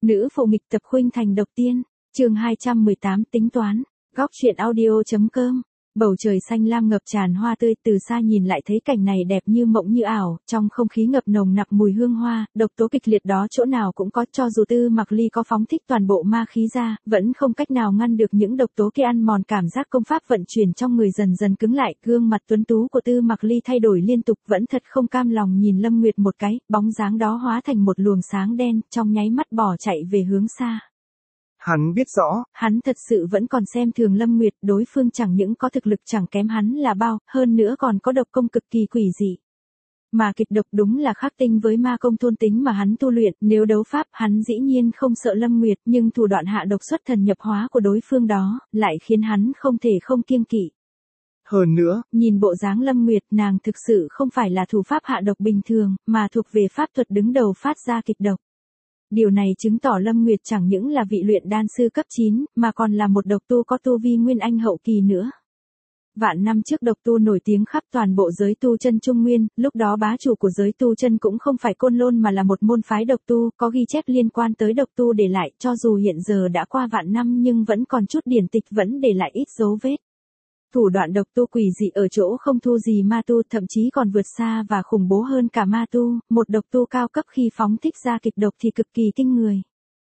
Nữ phụ nghịch tập khuynh thành độc tiên, chương 218 tính toán, góc truyện audio.com. Bầu trời xanh lam ngập tràn hoa tươi, từ xa nhìn lại thấy cảnh này đẹp như mộng như ảo, trong không khí ngập nồng nặc mùi hương hoa, độc tố kịch liệt đó chỗ nào cũng có, cho dù Tư Mặc Ly có phóng thích toàn bộ ma khí ra, vẫn không cách nào ngăn được những độc tố kia ăn mòn cảm giác công pháp vận chuyển trong người dần dần cứng lại, gương mặt tuấn tú của Tư Mặc Ly thay đổi liên tục, vẫn thật không cam lòng nhìn Lâm Nguyệt một cái, bóng dáng đó hóa thành một luồng sáng đen, trong nháy mắt bỏ chạy về hướng xa. Hắn biết rõ, hắn thật sự vẫn còn xem thường Lâm Nguyệt, đối phương chẳng những có thực lực chẳng kém hắn là bao, hơn nữa còn có độc công cực kỳ quỷ dị. Mà kịch độc đúng là khắc tinh với ma công thôn tính mà hắn tu luyện, nếu đấu pháp hắn dĩ nhiên không sợ Lâm Nguyệt, nhưng thủ đoạn hạ độc xuất thần nhập hóa của đối phương đó, lại khiến hắn không thể không kiêng kỵ. Hơn nữa, nhìn bộ dáng Lâm Nguyệt, nàng thực sự không phải là thủ pháp hạ độc bình thường, mà thuộc về pháp thuật đứng đầu phát ra kịch độc. Điều này chứng tỏ Lâm Nguyệt chẳng những là vị luyện đan sư cấp 9, mà còn là một độc tu có tu vi nguyên anh hậu kỳ nữa. Vạn năm trước độc tu nổi tiếng khắp toàn bộ giới tu chân Trung Nguyên, lúc đó bá chủ của giới tu chân cũng không phải Côn Lôn mà là một môn phái độc tu, có ghi chép liên quan tới độc tu để lại, cho dù hiện giờ đã qua vạn năm nhưng vẫn còn chút điển tịch vẫn để lại ít dấu vết. Thủ đoạn độc tu quỷ dị ở chỗ không thua gì ma tu, thậm chí còn vượt xa và khủng bố hơn cả ma tu, một độc tu cao cấp khi phóng thích ra kịch độc thì cực kỳ kinh người.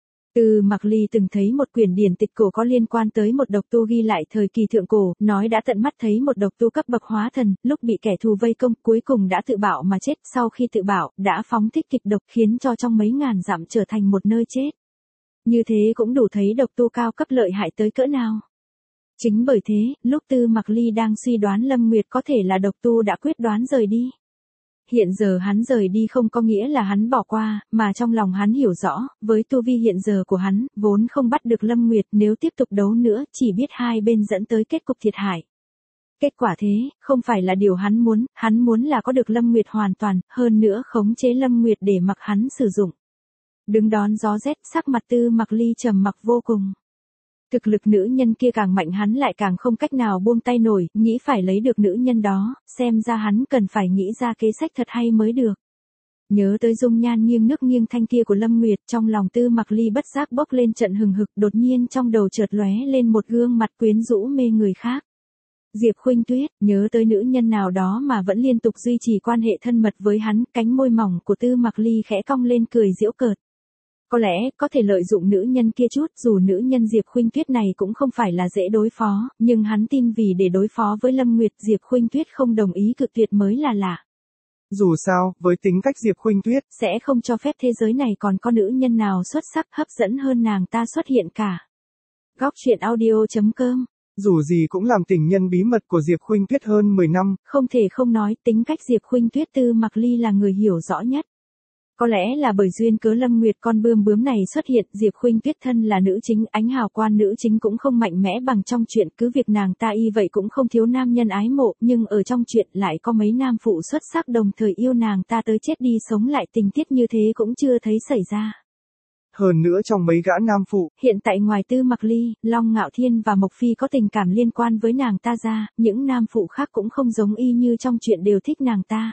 Tư Mặc Ly từng thấy một quyển điển tịch cổ có liên quan tới một độc tu ghi lại thời kỳ thượng cổ, nói đã tận mắt thấy một độc tu cấp bậc hóa thần, lúc bị kẻ thù vây công cuối cùng đã tự bạo mà chết, sau khi tự bạo, đã phóng thích kịch độc khiến cho trong mấy ngàn dặm trở thành một nơi chết. Như thế cũng đủ thấy độc tu cao cấp lợi hại tới cỡ nào. Chính bởi thế, lúc Tư Mặc Ly đang suy đoán Lâm Nguyệt có thể là độc tu đã quyết đoán rời đi. Hiện giờ hắn rời đi không có nghĩa là hắn bỏ qua, mà trong lòng hắn hiểu rõ, với tu vi hiện giờ của hắn, vốn không bắt được Lâm Nguyệt, nếu tiếp tục đấu nữa, chỉ biết hai bên dẫn tới kết cục thiệt hại. Kết quả thế, không phải là điều hắn muốn là có được Lâm Nguyệt hoàn toàn, hơn nữa khống chế Lâm Nguyệt để mặc hắn sử dụng. Đứng đón gió rét, sắc mặt Tư Mặc Ly trầm mặc vô cùng. Thực lực nữ nhân kia càng mạnh hắn lại càng không cách nào buông tay nổi, nghĩ phải lấy được nữ nhân đó, xem ra hắn cần phải nghĩ ra kế sách thật hay mới được. Nhớ tới dung nhan nghiêng nước nghiêng thanh kia của Lâm Nguyệt, trong lòng Tư Mặc Ly bất giác bốc lên trận hừng hực, đột nhiên trong đầu chợt lóe lên một gương mặt quyến rũ mê người khác. Diệp Khuynh Tuyết, nhớ tới nữ nhân nào đó mà vẫn liên tục duy trì quan hệ thân mật với hắn, cánh môi mỏng của Tư Mặc Ly khẽ cong lên cười giễu cợt. Có lẽ, có thể lợi dụng nữ nhân kia chút, dù nữ nhân Diệp Khuynh Tuyết này cũng không phải là dễ đối phó, nhưng hắn tin vì để đối phó với Lâm Nguyệt, Diệp Khuynh Tuyết không đồng ý cự tuyệt mới là lạ. Dù sao, với tính cách Diệp Khuynh Tuyết, sẽ không cho phép thế giới này còn có nữ nhân nào xuất sắc hấp dẫn hơn nàng ta xuất hiện cả. Góc truyện audio.com. Dù gì cũng làm tình nhân bí mật của Diệp Khuynh Tuyết hơn 10 năm. Không thể không nói, tính cách Diệp Khuynh Tuyết Tư Mặc Ly là người hiểu rõ nhất. Có lẽ là bởi duyên cớ Lâm Nguyệt con bươm bướm này xuất hiện, Diệp Khuynh Tuyết thân là nữ chính, ánh hào quang nữ chính cũng không mạnh mẽ bằng trong truyện, cứ việc nàng ta y vậy cũng không thiếu nam nhân ái mộ, nhưng ở trong truyện lại có mấy nam phụ xuất sắc đồng thời yêu nàng ta tới chết đi sống lại, tình tiết như thế cũng chưa thấy xảy ra. Hơn nữa trong mấy gã nam phụ, hiện tại ngoài Tư Mặc Ly, Long Ngạo Thiên và Mộc Phi có tình cảm liên quan với nàng ta ra, những nam phụ khác cũng không giống y như trong truyện đều thích nàng ta.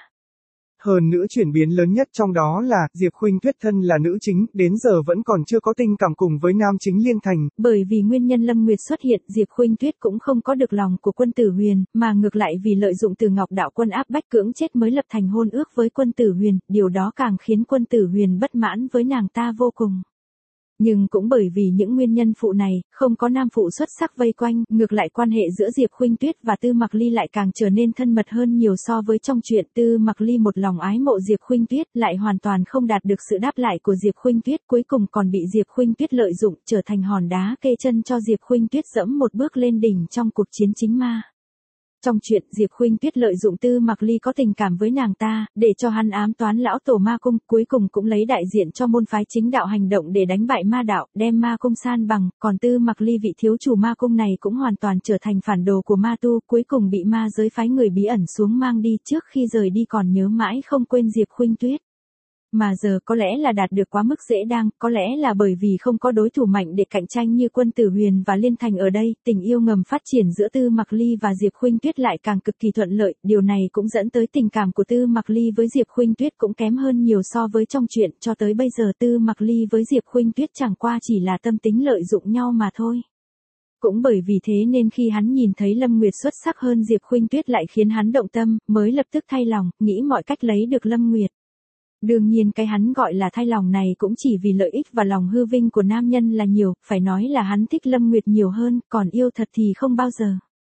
Hơn nữa chuyển biến lớn nhất trong đó là, Diệp Khuynh Tuyết thân là nữ chính, đến giờ vẫn còn chưa có tình cảm cùng với nam chính liên thành. Bởi vì nguyên nhân Lâm Nguyệt xuất hiện, Diệp Khuynh Tuyết cũng không có được lòng của Quân Tử Huyền, mà ngược lại vì lợi dụng Từ Ngọc đạo quân áp bách cưỡng chết mới lập thành hôn ước với Quân Tử Huyền, điều đó càng khiến Quân Tử Huyền bất mãn với nàng ta vô cùng. Nhưng cũng bởi vì những nguyên nhân phụ này, không có nam phụ xuất sắc vây quanh, ngược lại quan hệ giữa Diệp Khuynh Tuyết và Tư Mặc Ly lại càng trở nên thân mật hơn nhiều so với trong truyện. Tư Mặc Ly một lòng ái mộ Diệp Khuynh Tuyết, lại hoàn toàn không đạt được sự đáp lại của Diệp Khuynh Tuyết, cuối cùng còn bị Diệp Khuynh Tuyết lợi dụng, trở thành hòn đá kê chân cho Diệp Khuynh Tuyết dẫm một bước lên đỉnh trong cuộc chiến chính ma. Trong truyện, Diệp Khuynh Tuyết lợi dụng Tư Mặc Ly có tình cảm với nàng ta, để cho hắn ám toán lão tổ ma cung, cuối cùng cũng lấy đại diện cho môn phái chính đạo hành động để đánh bại ma đạo, đem ma cung san bằng, còn Tư Mặc Ly vị thiếu chủ ma cung này cũng hoàn toàn trở thành phản đồ của ma tu, cuối cùng bị ma giới phái người bí ẩn xuống mang đi, trước khi rời đi còn nhớ mãi không quên Diệp Khuynh Tuyết. mà giờ có lẽ là đạt được quá mức dễ dàng, có lẽ là bởi vì không có đối thủ mạnh để cạnh tranh như Quân Tử Huyền và Liên Thành ở đây, tình yêu ngầm phát triển giữa Tư Mặc Ly và Diệp Khuynh Tuyết lại càng cực kỳ thuận lợi, điều này cũng dẫn tới tình cảm của Tư Mặc Ly với Diệp Khuynh Tuyết cũng kém hơn nhiều so với trong truyện, cho tới bây giờ Tư Mặc Ly với Diệp Khuynh Tuyết chẳng qua chỉ là tâm tính lợi dụng nhau mà thôi. Cũng bởi vì thế nên khi hắn nhìn thấy Lâm Nguyệt xuất sắc hơn Diệp Khuynh Tuyết lại khiến hắn động tâm, mới lập tức thay lòng, nghĩ mọi cách lấy được Lâm Nguyệt. Đương nhiên cái hắn gọi là thay lòng này cũng chỉ vì lợi ích và lòng hư vinh của nam nhân là nhiều, phải nói là hắn thích Lâm Nguyệt nhiều hơn, còn yêu thật thì không bao giờ.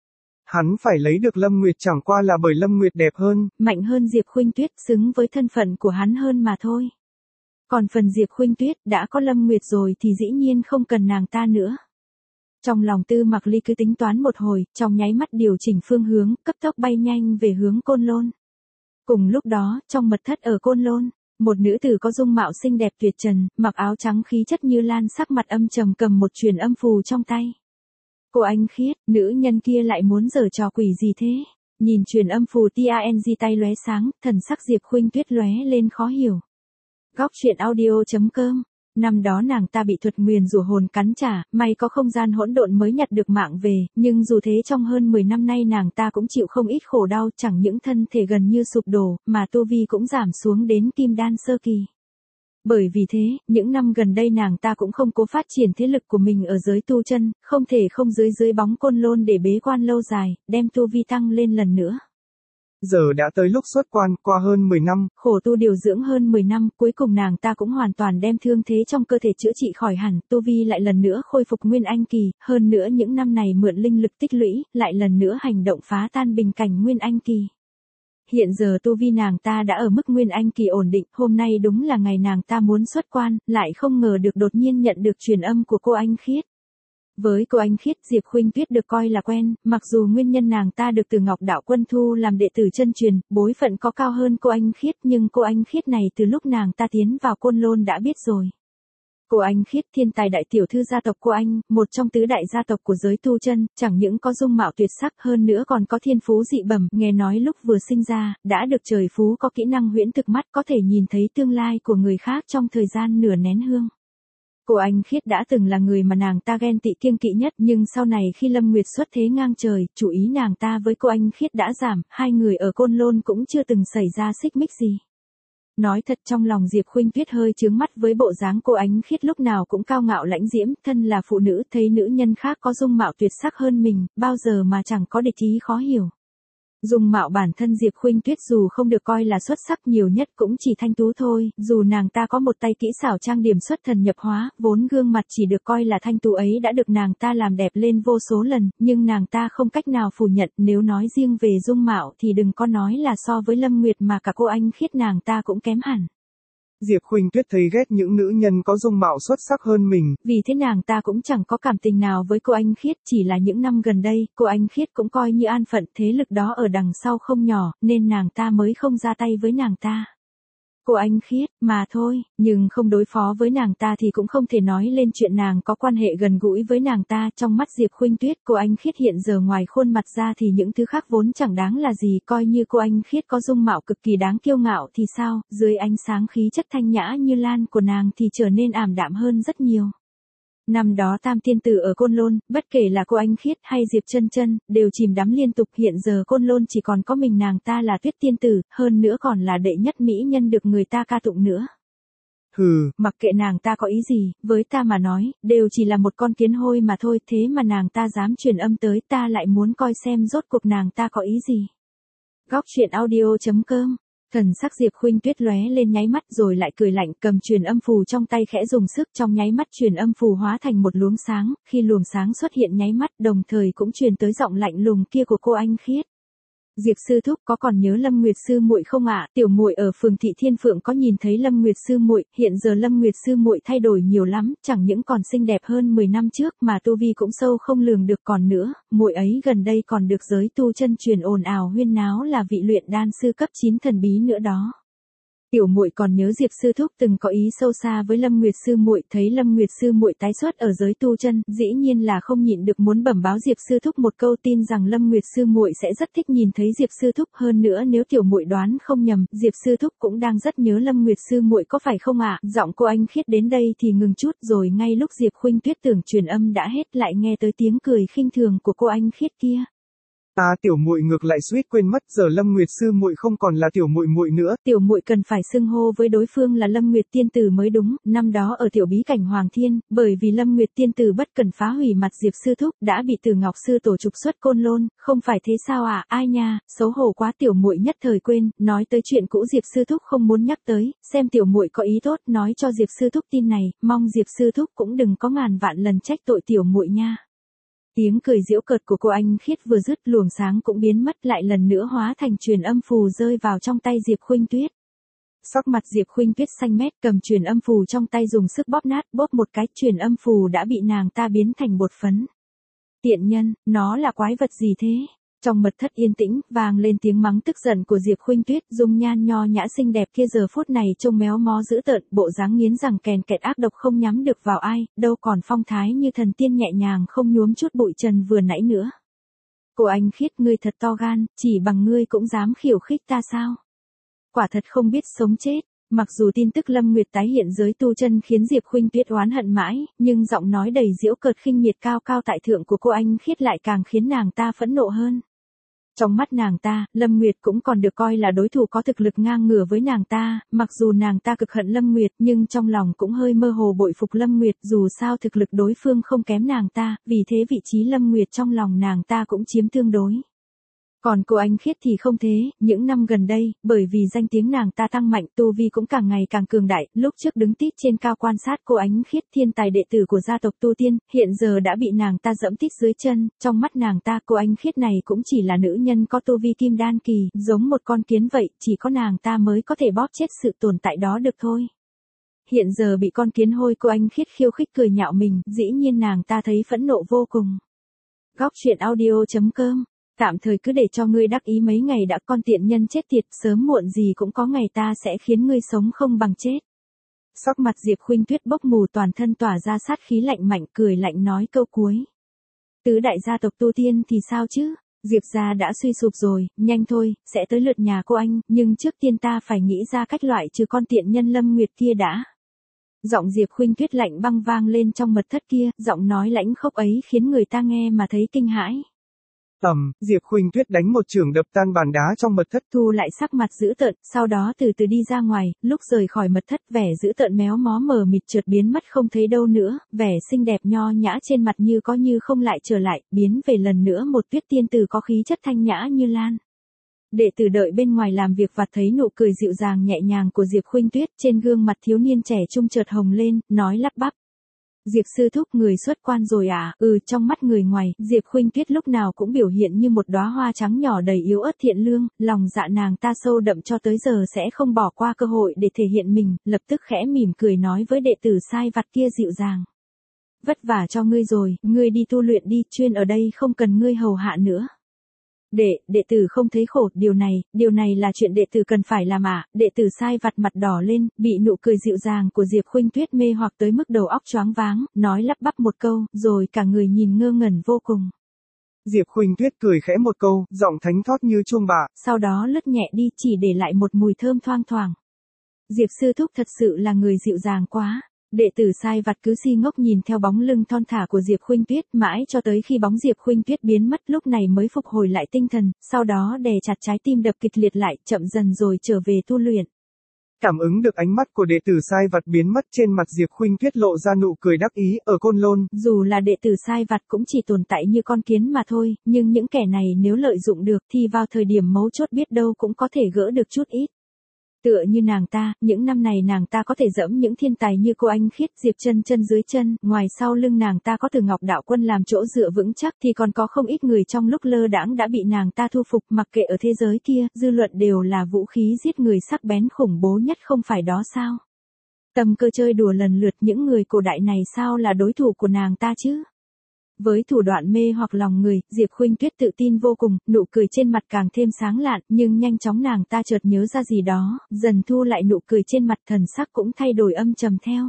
Hắn phải lấy được Lâm Nguyệt chẳng qua là bởi Lâm Nguyệt đẹp hơn, mạnh hơn Diệp Khuynh Tuyết, xứng với thân phận của hắn hơn mà thôi. Còn phần Diệp Khuynh Tuyết đã có Lâm Nguyệt rồi thì dĩ nhiên không cần nàng ta nữa. Trong lòng Tư Mặc Ly cứ tính toán một hồi, trong nháy mắt điều chỉnh phương hướng, cấp tốc bay nhanh về hướng Côn Lôn. Cùng lúc đó, trong mật thất ở Côn Lôn, một nữ tử có dung mạo xinh đẹp tuyệt trần, mặc áo trắng khí chất như lan, sắc mặt âm trầm cầm một truyền âm phù trong tay. Cô Anh Khiết, nữ nhân kia lại muốn giở trò quỷ gì thế? Nhìn truyền âm phù TANG tay lóe sáng, thần sắc Diệp Khuynh Tuyết lóe lên khó hiểu. Góc truyện audio.com. Năm đó nàng ta bị thuật nguyền rủa hồn cắn trả, may có không gian hỗn độn mới nhặt được mạng về, nhưng dù thế trong hơn 10 năm nay nàng ta cũng chịu không ít khổ đau, chẳng những thân thể gần như sụp đổ, mà tu vi cũng giảm xuống đến kim đan sơ kỳ. Bởi vì thế, những năm gần đây nàng ta cũng không cố phát triển thế lực của mình ở giới tu chân, không thể không dưới bóng Côn Lôn để bế quan lâu dài, đem tu vi tăng lên lần nữa. Giờ đã tới lúc xuất quan, qua hơn 10 năm, khổ tu điều dưỡng hơn 10 năm, cuối cùng nàng ta cũng hoàn toàn đem thương thế trong cơ thể chữa trị khỏi hẳn, tu vi lại lần nữa khôi phục nguyên anh kỳ, hơn nữa những năm này mượn linh lực tích lũy, lại lần nữa hành động phá tan bình cảnh nguyên anh kỳ. Hiện giờ tu vi nàng ta đã ở mức nguyên anh kỳ ổn định, hôm nay đúng là ngày nàng ta muốn xuất quan, lại không ngờ được đột nhiên nhận được truyền âm của cô Anh Khiết. Với cô Anh Khiết, Diệp Khuynh Tuyết được coi là quen, mặc dù nguyên nhân nàng ta được từ Ngọc Đạo Quân thu làm đệ tử chân truyền, bối phận có cao hơn cô Anh Khiết, nhưng cô Anh Khiết này từ lúc nàng ta tiến vào Côn Lôn đã biết rồi. Cô Anh Khiết thiên tài đại tiểu thư gia tộc cô Anh, một trong tứ đại gia tộc của giới tu chân, chẳng những có dung mạo tuyệt sắc hơn nữa còn có thiên phú dị bẩm, nghe nói lúc vừa sinh ra, đã được trời phú có kỹ năng huyễn thực mắt có thể nhìn thấy tương lai của người khác trong thời gian nửa nén hương. Cô Anh Khiết đã từng là người mà nàng ta ghen tị kiêng kỵ nhất, nhưng sau này khi Lâm Nguyệt xuất thế ngang trời, chủ ý nàng ta với cô Anh Khiết đã giảm, hai người ở Côn Lôn cũng chưa từng xảy ra xích mích gì. Nói thật trong lòng Diệp Khuynh Tuyết hơi chướng mắt với bộ dáng cô Ánh Khiết lúc nào cũng cao ngạo lãnh diễm, thân là phụ nữ thấy nữ nhân khác có dung mạo tuyệt sắc hơn mình, bao giờ mà chẳng có địch ý khó hiểu. Dung mạo bản thân Diệp Khuynh Tuyết dù không được coi là xuất sắc nhiều nhất cũng chỉ thanh tú thôi, dù nàng ta có một tay kỹ xảo trang điểm xuất thần nhập hóa, vốn gương mặt chỉ được coi là thanh tú ấy đã được nàng ta làm đẹp lên vô số lần, nhưng nàng ta không cách nào phủ nhận, nếu nói riêng về dung mạo thì đừng có nói là so với Lâm Nguyệt mà cả cô Anh Khiết nàng ta cũng kém hẳn. Diệp Khuynh Tuyết thấy ghét những nữ nhân có dung mạo xuất sắc hơn mình. Vì thế nàng ta cũng chẳng có cảm tình nào với cô Anh Khiết, chỉ là những năm gần đây, cô Anh Khiết cũng coi như an phận, thế lực đó ở đằng sau không nhỏ, nên nàng ta mới không ra tay với nàng ta. Cô Anh Khiết, mà thôi, nhưng không đối phó với nàng ta thì cũng không thể nói lên chuyện nàng có quan hệ gần gũi với nàng ta. Trong mắt Diệp Khuynh Tuyết, cô Anh Khiết hiện giờ ngoài khuôn mặt ra thì những thứ khác vốn chẳng đáng là gì, coi như cô Anh Khiết có dung mạo cực kỳ đáng kiêu ngạo thì sao, dưới ánh sáng khí chất thanh nhã như lan của nàng thì trở nên ảm đạm hơn rất nhiều. Năm đó Tam Tiên Tử ở Côn Lôn, bất kể là cô Anh Khiết hay Diệp Chân Chân, đều chìm đắm liên tục, hiện giờ Côn Lôn chỉ còn có mình nàng ta là Tuyết Tiên Tử, hơn nữa còn là đệ nhất mỹ nhân được người ta ca tụng nữa. Hừ, mặc kệ nàng ta có ý gì, với ta mà nói, đều chỉ là một con kiến hôi mà thôi, thế mà nàng ta dám truyền âm tới, ta lại muốn coi xem rốt cuộc nàng ta có ý gì. Góc truyện audio.com. Thần sắc Diệp Khuynh Tuyết lóe lên nháy mắt rồi lại cười lạnh, cầm truyền âm phù trong tay khẽ dùng sức, trong nháy mắt truyền âm phù hóa thành một luồng sáng, khi luồng sáng xuất hiện nháy mắt đồng thời cũng truyền tới giọng lạnh lùng kia của cô Anh Khiết. Diệp sư thúc có còn nhớ Lâm Nguyệt sư muội không ạ? Tiểu muội ở phường Thị Thiên Phượng có nhìn thấy Lâm Nguyệt sư muội, hiện giờ Lâm Nguyệt sư muội thay đổi nhiều lắm, chẳng những còn xinh đẹp hơn 10 năm trước mà tu vi cũng sâu không lường được, còn nữa, muội ấy gần đây còn được giới tu chân truyền ồn ào huyên náo là vị luyện đan sư cấp 9 thần bí nữa đó. Tiểu muội còn nhớ Diệp sư thúc từng có ý sâu xa với Lâm Nguyệt sư muội, thấy Lâm Nguyệt sư muội tái xuất ở giới tu chân, dĩ nhiên là không nhịn được muốn bẩm báo Diệp sư thúc một câu, tin rằng Lâm Nguyệt sư muội sẽ rất thích nhìn thấy Diệp sư thúc, hơn nữa nếu tiểu muội đoán không nhầm, Diệp sư thúc cũng đang rất nhớ Lâm Nguyệt sư muội có phải không ạ? Giọng cô Anh Khiết đến đây thì ngừng chút, rồi ngay lúc Diệp Khuynh Tuyết tưởng truyền âm đã hết lại nghe tới tiếng cười khinh thường của cô Anh Khiết kia. Tiểu muội ngược lại suýt quên mất, giờ Lâm Nguyệt sư muội không còn là tiểu muội muội nữa. Tiểu muội cần phải xưng hô với đối phương là Lâm Nguyệt tiên tử mới đúng, năm đó ở tiểu bí cảnh Hoàng Thiên, bởi vì Lâm Nguyệt tiên tử bất cần phá hủy mặt Diệp sư thúc, đã bị Tử Ngọc sư tổ trục xuất Côn Lôn, không phải thế sao à? Ai nha, xấu hổ quá, tiểu muội nhất thời quên, nói tới chuyện cũ Diệp sư thúc không muốn nhắc tới, xem tiểu muội có ý tốt, nói cho Diệp sư thúc tin này, mong Diệp sư thúc cũng đừng có ngàn vạn lần trách tội tiểu muội nha. Tiếng cười giễu cợt của cô Anh Khiết vừa dứt, luồng sáng cũng biến mất, lại lần nữa hóa thành truyền âm phù rơi vào trong tay Diệp Khuynh Tuyết. Sắc mặt Diệp Khuynh Tuyết xanh mét, cầm truyền âm phù trong tay dùng sức bóp nát, bóp một cái, truyền âm phù đã bị nàng ta biến thành bột phấn. Tiện nhân, nó là quái vật gì thế? Trong mật thất yên tĩnh, vang lên tiếng mắng tức giận của Diệp Khuynh Tuyết, dung nhan nho nhã xinh đẹp kia giờ phút này trông méo mó dữ tợn, bộ dáng nghiến răng kèn kẹt ác độc không nhắm được vào ai, đâu còn phong thái như thần tiên nhẹ nhàng không nhuốm chút bụi trần vừa nãy nữa. Cô Anh Khiết, ngươi thật to gan, chỉ bằng ngươi cũng dám khiêu khích ta sao? Quả thật không biết sống chết. Mặc dù tin tức Lâm Nguyệt tái hiện giới tu chân khiến Diệp Khuynh Tuyết oán hận mãi, nhưng giọng nói đầy giễu cợt khinh miệt cao cao tại thượng của cô Anh Khiết lại càng khiến nàng ta phẫn nộ hơn. Trong mắt nàng ta, Lâm Nguyệt cũng còn được coi là đối thủ có thực lực ngang ngửa với nàng ta, mặc dù nàng ta cực hận Lâm Nguyệt nhưng trong lòng cũng hơi mơ hồ bội phục Lâm Nguyệt, dù sao thực lực đối phương không kém nàng ta, vì thế vị trí Lâm Nguyệt trong lòng nàng ta cũng chiếm tương đối. Còn cô Anh Khiết thì không thế, những năm gần đây, bởi vì danh tiếng nàng ta tăng mạnh, tu vi cũng càng ngày càng cường đại, lúc trước đứng tít trên cao quan sát cô Anh Khiết, thiên tài đệ tử của gia tộc Tu Tiên, hiện giờ đã bị nàng ta dẫm tít dưới chân, trong mắt nàng ta cô Anh Khiết này cũng chỉ là nữ nhân có tu vi kim đan kỳ, giống một con kiến vậy, chỉ có nàng ta mới có thể bóp chết sự tồn tại đó được thôi. Hiện giờ bị con kiến hôi cô Anh Khiết khiêu khích cười nhạo mình, dĩ nhiên nàng ta thấy phẫn nộ vô cùng. Góc truyện audio.com. Tạm thời cứ để cho ngươi đắc ý mấy ngày đã, con tiện nhân chết tiệt, sớm muộn gì cũng có ngày ta sẽ khiến ngươi sống không bằng chết. Sắc mặt Diệp Khuynh Tuyết bốc mù, toàn thân tỏa ra sát khí lạnh mạnh, cười lạnh nói câu cuối. Tứ đại gia tộc Tu Tiên thì sao chứ? Diệp gia đã suy sụp rồi, nhanh thôi, sẽ tới lượt nhà cô anh, nhưng trước tiên ta phải nghĩ ra cách loại trừ con tiện nhân Lâm Nguyệt kia đã. Giọng Diệp Khuynh Tuyết lạnh băng vang lên trong mật thất kia, giọng nói lãnh khốc ấy khiến người ta nghe mà thấy kinh hãi. Diệp Khuynh Tuyết đánh một chưởng đập tan bàn đá trong mật thất, thu lại sắc mặt dữ tợn, sau đó từ từ đi ra ngoài, lúc rời khỏi mật thất vẻ dữ tợn méo mó mờ mịt chợt biến mất không thấy đâu nữa, vẻ xinh đẹp nho nhã trên mặt như có như không lại trở lại, biến về lần nữa một Tuyết tiên tử có khí chất thanh nhã như lan. Đệ tử đợi bên ngoài làm việc vặt thấy nụ cười dịu dàng nhẹ nhàng của Diệp Khuynh Tuyết, trên gương mặt thiếu niên trẻ trung chợt hồng lên, nói lắp bắp. Diệp sư thúc, người xuất quan rồi à? Trong mắt người ngoài, Diệp Khuynh Tuyết lúc nào cũng biểu hiện như một đóa hoa trắng nhỏ đầy yếu ớt thiện lương, lòng dạ nàng ta sâu đậm cho tới giờ sẽ không bỏ qua cơ hội để thể hiện mình, lập tức khẽ mỉm cười nói với đệ tử sai vặt kia dịu dàng. Vất vả cho ngươi rồi, ngươi đi tu luyện đi, chuyên ở đây không cần ngươi hầu hạ nữa. Đệ tử không thấy khổ, điều này là chuyện đệ tử cần phải làm ạ. Đệ tử sai vặt mặt đỏ lên, bị nụ cười dịu dàng của Diệp Khuynh Tuyết mê hoặc tới mức đầu óc choáng váng, nói lắp bắp một câu, rồi cả người nhìn ngơ ngẩn vô cùng. Diệp Khuynh Tuyết cười khẽ một câu, giọng thánh thót như chuông bạ, sau đó lướt nhẹ đi, chỉ để lại một mùi thơm thoang thoảng. Diệp sư thúc thật sự là người dịu dàng quá. Đệ tử sai vặt cứ si ngốc nhìn theo bóng lưng thon thả của Diệp Khuynh Tuyết mãi cho tới khi bóng Diệp Khuynh Tuyết biến mất, lúc này mới phục hồi lại tinh thần, sau đó đè chặt trái tim đập kịch liệt lại, chậm dần rồi trở về tu luyện. Cảm ứng được ánh mắt của đệ tử sai vặt biến mất, trên mặt Diệp Khuynh Tuyết lộ ra nụ cười đắc ý. Ở Côn Lôn, dù là đệ tử sai vặt cũng chỉ tồn tại như con kiến mà thôi, nhưng những kẻ này nếu lợi dụng được thì vào thời điểm mấu chốt biết đâu cũng có thể gỡ được chút ít. Tựa như nàng ta, những năm này nàng ta có thể dẫm những thiên tài như cô Anh Khiết, Diệp Chân Chân dưới chân, ngoài sau lưng nàng ta có Từ Ngọc đạo quân làm chỗ dựa vững chắc thì còn có không ít người trong lúc lơ đãng đã bị nàng ta thu phục, mặc kệ ở thế giới kia, dư luận đều là vũ khí giết người sắc bén khủng bố nhất không phải đó sao? Tầm cơ chơi đùa lần lượt những người cổ đại này sao là đối thủ của nàng ta chứ? Với thủ đoạn mê hoặc lòng người, Diệp Khuynh Tuyết tự tin vô cùng, nụ cười trên mặt càng thêm sáng lạn, nhưng nhanh chóng nàng ta chợt nhớ ra gì đó, dần thu lại nụ cười trên mặt, thần sắc cũng thay đổi âm trầm theo.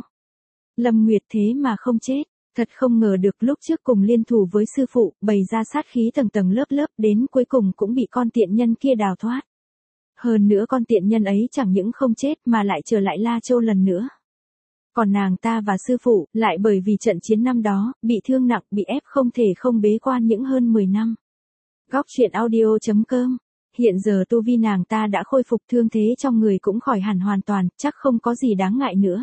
Lâm Nguyệt thế mà không chết, thật không ngờ được lúc trước cùng liên thủ với sư phụ, bày ra sát khí tầng tầng lớp lớp, đến cuối cùng cũng bị con tiện nhân kia đào thoát. Hơn nữa con tiện nhân ấy chẳng những không chết mà lại trở lại La Châu lần nữa. Còn nàng ta và sư phụ, lại bởi vì trận chiến năm đó, bị thương nặng, bị ép không thể không bế quan những hơn 10 năm. Góc truyện audio.com. Hiện giờ tu vi nàng ta đã khôi phục, thương thế trong người cũng khỏi hẳn hoàn toàn, chắc không có gì đáng ngại nữa.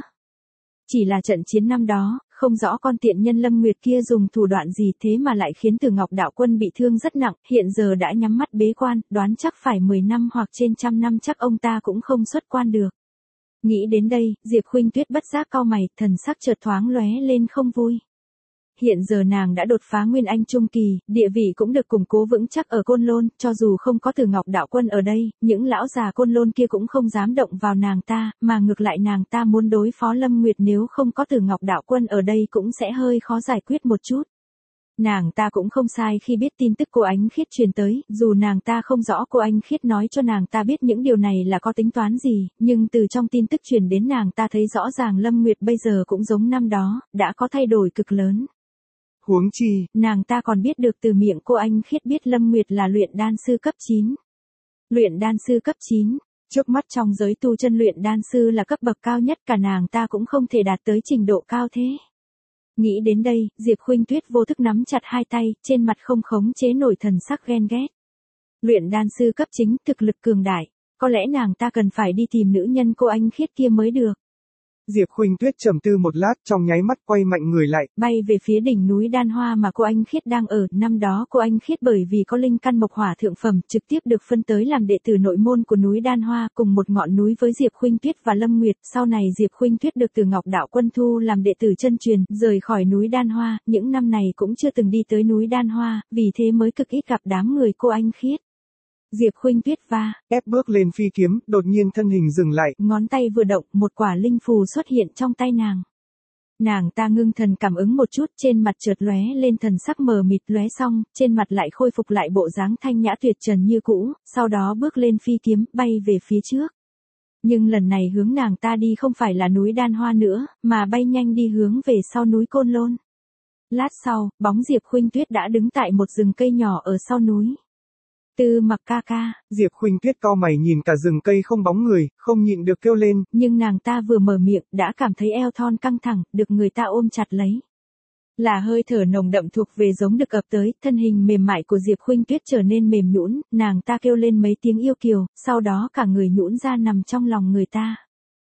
Chỉ là trận chiến năm đó, không rõ con tiện nhân Lâm Nguyệt kia dùng thủ đoạn gì thế mà lại khiến Từ Ngọc đạo quân bị thương rất nặng, hiện giờ đã nhắm mắt bế quan, đoán chắc phải 10 năm hoặc trên trăm năm chắc ông ta cũng không xuất quan được. Nghĩ đến đây, Diệp Khuynh Tuyết bất giác cau mày, thần sắc chợt thoáng lóe lên không vui. Hiện giờ nàng đã đột phá Nguyên Anh Trung Kỳ, địa vị cũng được củng cố vững chắc ở Côn Lôn, cho dù không có Từ Ngọc đạo quân ở đây, những lão già Côn Lôn kia cũng không dám động vào nàng ta, mà ngược lại nàng ta muốn đối phó Lâm Nguyệt nếu không có Từ Ngọc đạo quân ở đây cũng sẽ hơi khó giải quyết một chút. Nàng ta cũng không sai khi biết tin tức cô Ánh Khiết truyền tới, dù nàng ta không rõ cô Ánh Khiết nói cho nàng ta biết những điều này là có tính toán gì, nhưng từ trong tin tức truyền đến nàng ta thấy rõ ràng Lâm Nguyệt bây giờ cũng giống năm đó, đã có thay đổi cực lớn. Huống chi, nàng ta còn biết được từ miệng cô Ánh Khiết biết Lâm Nguyệt là luyện đan sư cấp 9. Luyện đan sư cấp 9, trước mắt trong giới tu chân luyện đan sư là cấp bậc cao nhất, cả nàng ta cũng không thể đạt tới trình độ cao thế. Nghĩ đến đây, Diệp Khuynh Tuyết vô thức nắm chặt hai tay, trên mặt không khống chế nổi thần sắc ghen ghét. Luyện đan sư cấp 9, thực lực cường đại, có lẽ nàng ta cần phải đi tìm nữ nhân cô Ánh Khiết kia mới được. Diệp Khuynh Tuyết trầm tư một lát, trong nháy mắt quay mạnh người lại, bay về phía đỉnh núi Đan Hoa mà cô Ánh Khiết đang ở. Năm đó cô Ánh Khiết bởi vì có linh căn mộc hỏa thượng phẩm, trực tiếp được phân tới làm đệ tử nội môn của núi Đan Hoa, cùng một ngọn núi với Diệp Khuynh Tuyết và Lâm Nguyệt. Sau này Diệp Khuynh Tuyết được Từ Ngọc đạo quân thu làm đệ tử chân truyền, rời khỏi núi Đan Hoa, những năm này cũng chưa từng đi tới núi Đan Hoa, vì thế mới cực ít gặp đám người cô Ánh Khiết. Diệp Khuynh Tuyết ép bước lên phi kiếm, đột nhiên thân hình dừng lại. Ngón tay vừa động, một quả linh phù xuất hiện trong tay nàng. Nàng ta ngưng thần cảm ứng một chút, trên mặt chợt lóe lên thần sắc mờ mịt, lóe xong, trên mặt lại khôi phục lại bộ dáng thanh nhã tuyệt trần như cũ, sau đó bước lên phi kiếm, bay về phía trước. Nhưng lần này hướng nàng ta đi không phải là núi Đan Hoa nữa, mà bay nhanh đi hướng về sau núi Côn Lôn. Lát sau, bóng Diệp Khuynh Tuyết đã đứng tại một rừng cây nhỏ ở sau núi. Tư Mặc ca ca. Diệp Khuynh Tuyết cau mày nhìn cả rừng cây không bóng người, không nhịn được kêu lên. Nhưng nàng ta vừa mở miệng, đã cảm thấy eo thon căng thẳng, được người ta ôm chặt lấy. Là hơi thở nồng đậm thuộc về giống được ập tới, thân hình mềm mại của Diệp Khuynh Tuyết trở nên mềm nhũn, nàng ta kêu lên mấy tiếng yêu kiều, sau đó cả người nhũn ra nằm trong lòng người ta.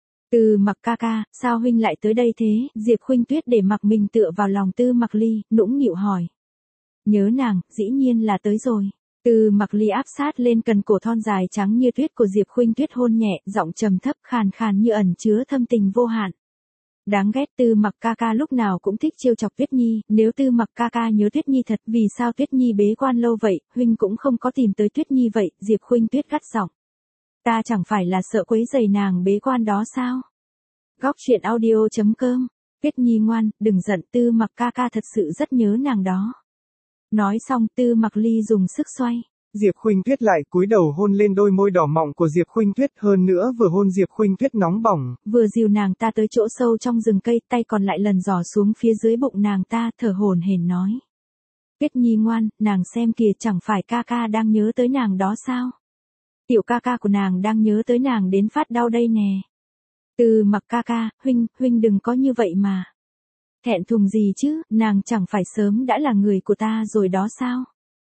Tư Mặc ca ca, sao huynh lại tới đây thế? Diệp Khuynh Tuyết để mặc mình tựa vào lòng Tư Mặc Ly, nũng nịu hỏi. Nhớ nàng, dĩ nhiên là tới rồi. Tư Mặc Ly áp sát lên cần cổ thon dài trắng như tuyết của Diệp Khuynh Tuyết, hôn nhẹ, giọng trầm thấp khàn khàn như ẩn chứa thâm tình vô hạn. Đáng ghét, Tư Mặc ca ca lúc nào cũng thích trêu chọc Tuyết Nhi, nếu Tư Mặc ca ca nhớ Tuyết Nhi thật, vì sao Tuyết Nhi bế quan lâu vậy, huynh cũng không có tìm tới Tuyết Nhi vậy? Diệp Khuynh Tuyết gắt giọng. Ta chẳng phải là sợ quấy rầy nàng bế quan đó sao? Góc truyện audio.com. Tuyết Nhi ngoan, đừng giận, Tư Mặc ca ca thật sự rất nhớ nàng đó. Nói xong, Tư Mặc Ly dùng sức xoay. Diệp Khuynh Tuyết lại cúi đầu hôn lên đôi môi đỏ mọng của Diệp Khuynh Tuyết, hơn nữa vừa hôn Diệp Khuynh Tuyết nóng bỏng, vừa dìu nàng ta tới chỗ sâu trong rừng cây, tay còn lại lần dò xuống phía dưới bụng nàng ta, thở hổn hển nói. Tuyết Nhi ngoan, nàng xem kìa, chẳng phải ca ca đang nhớ tới nàng đó sao? Tiểu ca ca của nàng đang nhớ tới nàng đến phát đau đây nè. Tư Mặc ca ca, huynh đừng có như vậy mà. Thẹn thùng gì chứ, nàng chẳng phải sớm đã là người của ta rồi đó sao?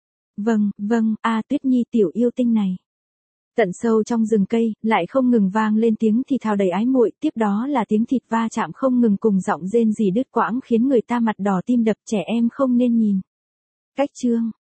Vâng, Tuyết Nhi tiểu yêu tinh này. Tận sâu trong rừng cây, lại không ngừng vang lên tiếng thì thào đầy ái muội, tiếp đó là tiếng thịt va chạm không ngừng cùng giọng rên rỉ đứt quãng khiến người ta mặt đỏ tim đập, trẻ em không nên nhìn. Cách chương